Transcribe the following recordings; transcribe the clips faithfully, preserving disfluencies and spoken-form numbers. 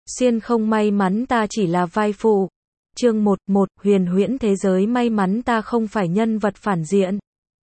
Xuyên không may mắn ta chỉ là vai phụ. Chương một, một, huyền huyễn thế giới may mắn ta không phải nhân vật phản diện.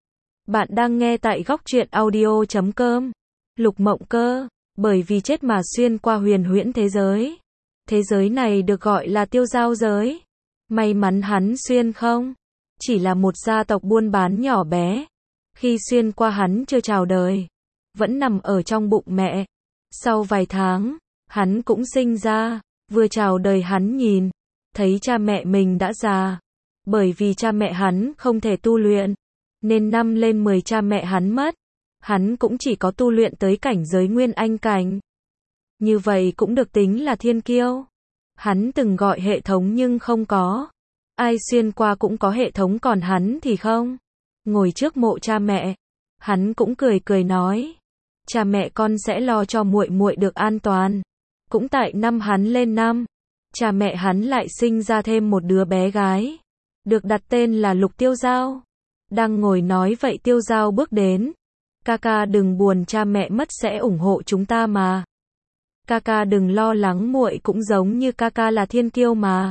Bạn đang nghe tại góc truyện audio chấm com. Lục Mộng Cơ, bởi vì chết mà xuyên qua huyền huyễn thế giới. Thế giới này được gọi là tiêu giao giới. May mắn hắn xuyên không? Chỉ là một gia tộc buôn bán nhỏ bé. Khi xuyên qua hắn chưa chào đời. Vẫn nằm ở trong bụng mẹ. Sau vài tháng, hắn cũng sinh ra. Vừa chào đời hắn nhìn. Thấy cha mẹ mình đã già. Bởi vì cha mẹ hắn không thể tu luyện. Nên năm lên mười cha mẹ hắn mất. Hắn cũng chỉ có tu luyện tới cảnh giới nguyên anh cảnh. Như vậy cũng được tính là thiên kiêu. Hắn từng gọi hệ thống nhưng không có. Ai xuyên qua cũng có hệ thống còn hắn thì không. Ngồi trước mộ cha mẹ, hắn cũng cười cười nói, cha mẹ con sẽ lo cho muội muội được an toàn. Cũng tại năm hắn lên năm, cha mẹ hắn lại sinh ra thêm một đứa bé gái, được đặt tên là Lục Tiêu Giao. Đang ngồi nói vậy Tiêu Giao bước đến, ca ca đừng buồn, cha mẹ mất sẽ ủng hộ chúng ta mà. Ca ca đừng lo lắng, muội cũng giống như ca ca là thiên kiêu mà.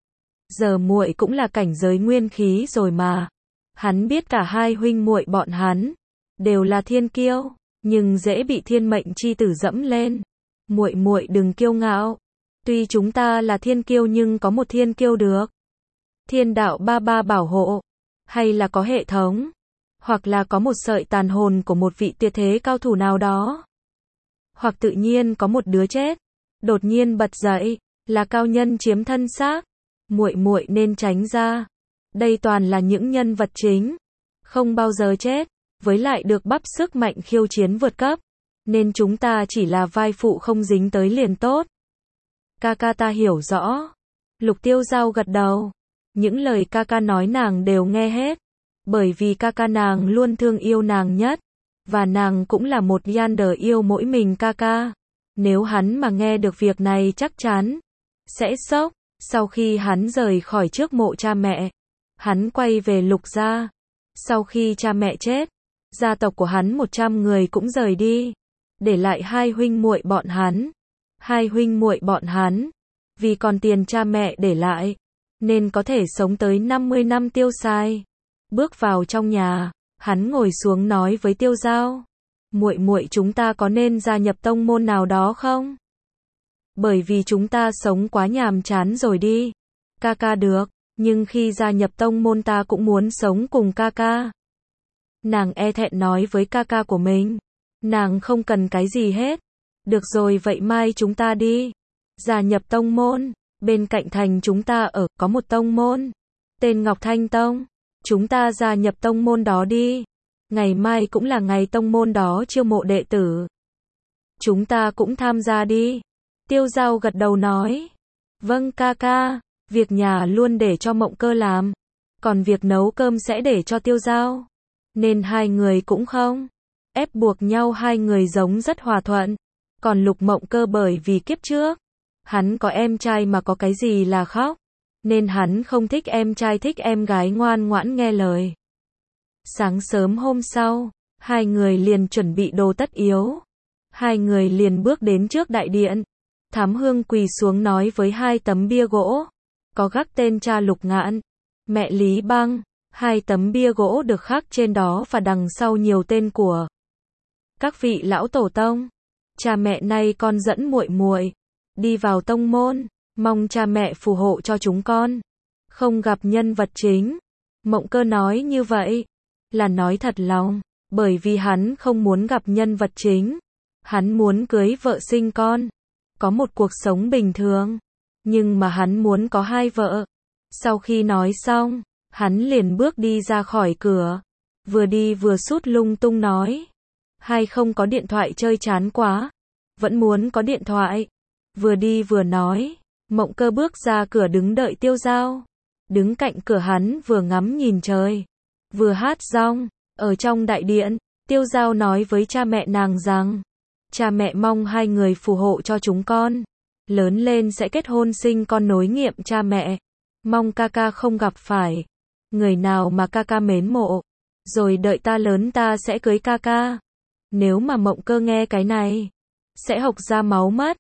Giờ muội cũng là cảnh giới nguyên khí rồi mà. Hắn biết cả hai huynh muội bọn hắn đều là thiên kiêu, nhưng dễ bị thiên mệnh chi tử dẫm lên. Muội muội đừng kiêu ngạo. Tuy chúng ta là thiên kiêu nhưng có một thiên kiêu được thiên đạo ba ba bảo hộ, hay là có hệ thống, hoặc là có một sợi tàn hồn của một vị tuyệt thế cao thủ nào đó, hoặc tự nhiên có một đứa chết đột nhiên bật dậy, là cao nhân chiếm thân xác. Muội muội nên tránh ra. Đây toàn là những nhân vật chính, không bao giờ chết, với lại được bắp sức mạnh khiêu chiến vượt cấp, nên chúng ta chỉ là vai phụ không dính tới liền tốt. Ca ca ta hiểu rõ. Lục Tiêu Giao gật đầu. Những lời ca ca nói nàng đều nghe hết, bởi vì ca ca nàng luôn thương yêu nàng nhất, và nàng cũng là một Yander yêu mỗi mình ca ca. Nếu hắn mà nghe được việc này chắc chắn sẽ sốc. Sau khi hắn rời khỏi trước mộ cha mẹ, hắn quay về Lục gia. Sau khi cha mẹ chết, gia tộc của hắn một trăm người cũng rời đi, để lại hai huynh muội bọn hắn. Hai huynh muội bọn hắn, vì còn tiền cha mẹ để lại, nên có thể sống tới năm mươi năm tiêu xài. Bước vào trong nhà, hắn ngồi xuống nói với Tiêu Giao, muội muội chúng ta có nên gia nhập tông môn nào đó không? Bởi vì chúng ta sống quá nhàm chán rồi đi. Ca ca được, nhưng khi gia nhập tông môn ta cũng muốn sống cùng ca ca. Nàng e thẹn nói với ca ca của mình, nàng không cần cái gì hết. Được rồi, vậy mai chúng ta đi gia nhập tông môn. Bên cạnh thành chúng ta ở, có một tông môn, tên Ngọc Thanh Tông. Chúng ta gia nhập tông môn đó đi. Ngày mai cũng là ngày tông môn đó chiêu mộ đệ tử. Chúng ta cũng tham gia đi. Tiêu Giao gật đầu nói, vâng ca ca, việc nhà luôn để cho Mộng Cơ làm, còn việc nấu cơm sẽ để cho Tiêu Giao. Nên hai người cũng không ép buộc nhau, hai người giống rất hòa thuận. Còn Lục Mộng Cơ bởi vì kiếp trước, hắn có em trai mà có cái gì là khóc, nên hắn không thích em trai, thích em gái ngoan ngoãn nghe lời. Sáng sớm hôm sau, hai người liền chuẩn bị đồ tất yếu. Hai người liền bước đến trước đại điện. Thám Hương quỳ xuống nói với hai tấm bia gỗ, có khắc tên cha Lục Ngạn, mẹ Lý Băng. Hai tấm bia gỗ được khắc trên đó và đằng sau nhiều tên của các vị lão tổ tông. Cha mẹ, nay con dẫn muội muội đi vào tông môn, mong cha mẹ phù hộ cho chúng con không gặp nhân vật chính. Mộng Cơ nói như vậy là nói thật lòng, bởi vì hắn không muốn gặp nhân vật chính. Hắn muốn cưới vợ sinh con, có một cuộc sống bình thường, nhưng mà hắn muốn có hai vợ. Sau khi nói xong, hắn liền bước đi ra khỏi cửa, vừa đi vừa sút lung tung nói, hay không có điện thoại chơi chán quá, vẫn muốn có điện thoại. Vừa đi vừa nói, Mộng Cơ bước ra cửa đứng đợi Tiêu Giao. Đứng cạnh cửa hắn vừa ngắm nhìn trời, vừa hát rong. Ở trong đại điện, Tiêu Giao nói với cha mẹ nàng rằng, cha mẹ mong hai người phù hộ cho chúng con, lớn lên sẽ kết hôn sinh con nối nghiệm cha mẹ. Mong ca ca không gặp phải người nào mà ca ca mến mộ, rồi đợi ta lớn ta sẽ cưới ca ca. Nếu mà Mộng Cơ nghe cái này, sẽ hộc ra máu mất.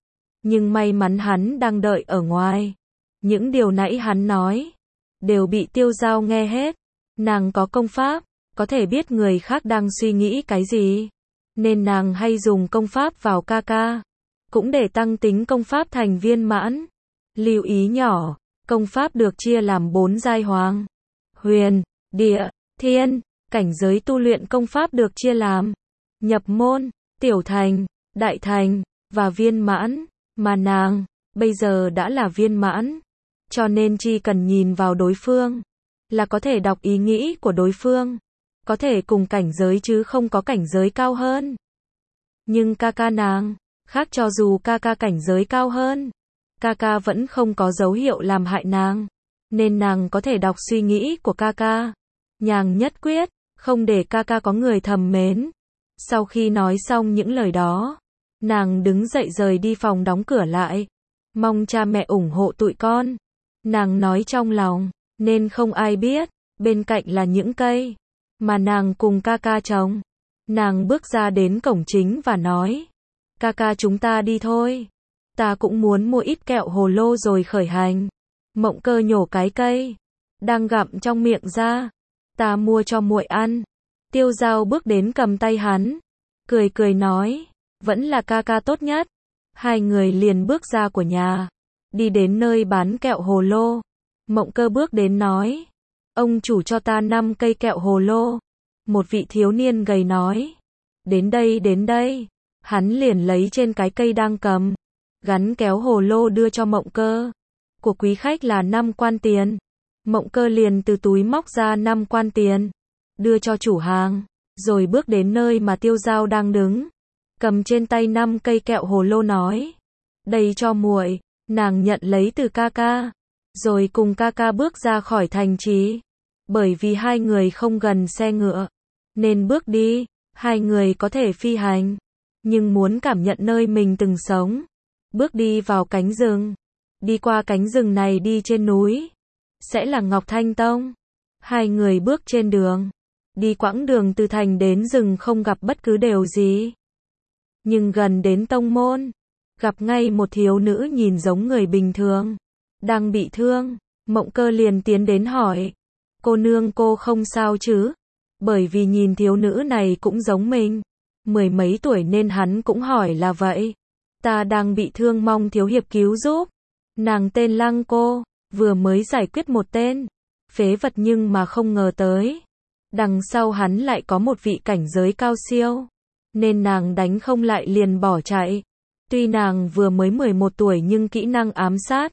Nhưng may mắn hắn đang đợi ở ngoài. Những điều nãy hắn nói, đều bị Tiêu Dao nghe hết. Nàng có công pháp, có thể biết người khác đang suy nghĩ cái gì. Nên nàng hay dùng công pháp vào ca ca. Cũng để tăng tính công pháp thành viên mãn. Lưu ý nhỏ, công pháp được chia làm bốn giai hoàng, huyền, địa, thiên. Cảnh giới tu luyện công pháp được chia làm nhập môn, tiểu thành, đại thành, và viên mãn. Mà nàng, bây giờ đã là viên mãn. Cho nên chỉ cần nhìn vào đối phương, là có thể đọc ý nghĩ của đối phương. Có thể cùng cảnh giới chứ không có cảnh giới cao hơn. Nhưng ca ca nàng, khác, cho dù ca ca cảnh giới cao hơn, ca ca vẫn không có dấu hiệu làm hại nàng. Nên nàng có thể đọc suy nghĩ của ca ca. Nàng nhất quyết, không để ca ca có người thầm mến. Sau khi nói xong những lời đó, nàng đứng dậy rời đi phòng đóng cửa lại. Mong cha mẹ ủng hộ tụi con. Nàng nói trong lòng, nên không ai biết. Bên cạnh là những cây mà nàng cùng ca ca trồng. Nàng bước ra đến cổng chính và nói, ca ca chúng ta đi thôi. Ta cũng muốn mua ít kẹo hồ lô rồi khởi hành. Mộng Cơ nhổ cái cây đang gặm trong miệng ra. Ta mua cho muội ăn. Tiêu Dao bước đến cầm tay hắn, cười cười nói, vẫn là ca ca tốt nhất. Hai người liền bước ra của nhà, đi đến nơi bán kẹo hồ lô. Mộng Cơ bước đến nói, ông chủ cho ta năm cây kẹo hồ lô. Một vị thiếu niên gầy nói, đến đây đến đây. Hắn liền lấy trên cái cây đang cầm, gắn kéo hồ lô đưa cho Mộng Cơ. Của quý khách là năm quan tiền. Mộng Cơ liền từ túi móc ra năm quan tiền, đưa cho chủ hàng, rồi bước đến nơi mà Tiêu Dao đang đứng, cầm trên tay năm cây kẹo hồ lô nói, đây cho muội. Nàng nhận lấy từ ca ca, rồi cùng ca ca bước ra khỏi thành trì. Bởi vì hai người không gần xe ngựa, nên bước đi, hai người có thể phi hành, nhưng muốn cảm nhận nơi mình từng sống. Bước đi vào cánh rừng, đi qua cánh rừng này đi trên núi, sẽ là Ngọc Thanh Tông. Hai người bước trên đường, đi quãng đường từ thành đến rừng không gặp bất cứ điều gì. Nhưng gần đến tông môn, gặp ngay một thiếu nữ nhìn giống người bình thường, đang bị thương. Mộng Cơ liền tiến đến hỏi, cô nương cô không sao chứ? Bởi vì nhìn thiếu nữ này cũng giống mình, mười mấy tuổi nên hắn cũng hỏi là vậy. Ta đang bị thương mong thiếu hiệp cứu giúp. Nàng tên Lăng Cô, vừa mới giải quyết một tên phế vật nhưng mà không ngờ tới, đằng sau hắn lại có một vị cảnh giới cao siêu. Nên nàng đánh không lại liền bỏ chạy. Tuy nàng vừa mới mười một tuổi nhưng kỹ năng ám sát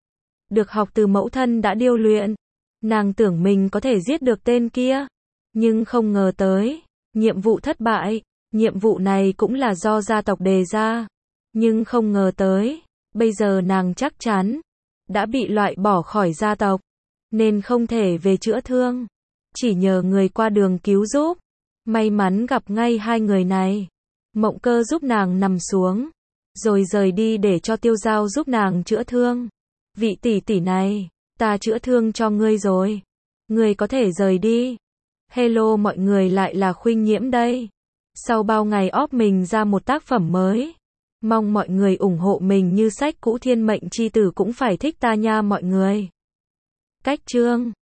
được học từ mẫu thân đã điêu luyện. Nàng tưởng mình có thể giết được tên kia, nhưng không ngờ tới, nhiệm vụ thất bại. Nhiệm vụ này cũng là do gia tộc đề ra, nhưng không ngờ tới, bây giờ nàng chắc chắn đã bị loại bỏ khỏi gia tộc, nên không thể về chữa thương. Chỉ nhờ người qua đường cứu giúp. May mắn gặp ngay hai người này. Mộng Cơ giúp nàng nằm xuống, rồi rời đi để cho Tiêu Dao giúp nàng chữa thương. Vị tỷ tỷ này, ta chữa thương cho ngươi rồi. Ngươi có thể rời đi. Hello mọi người, lại là Khuynh Nhiễm đây. Sau bao ngày óp mình ra một tác phẩm mới, mong mọi người ủng hộ mình như sách cũ. Thiên mệnh chi tử cũng phải thích ta nha mọi người. Cách chương